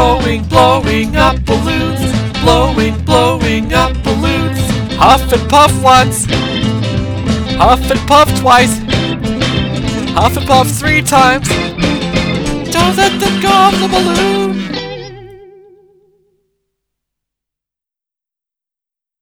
blowing, blowing up balloons. Blowing, blowing up balloons. Huff and puff once. Huff and puff twice. Huff and puff 3 times. Don't let them go off the balloon.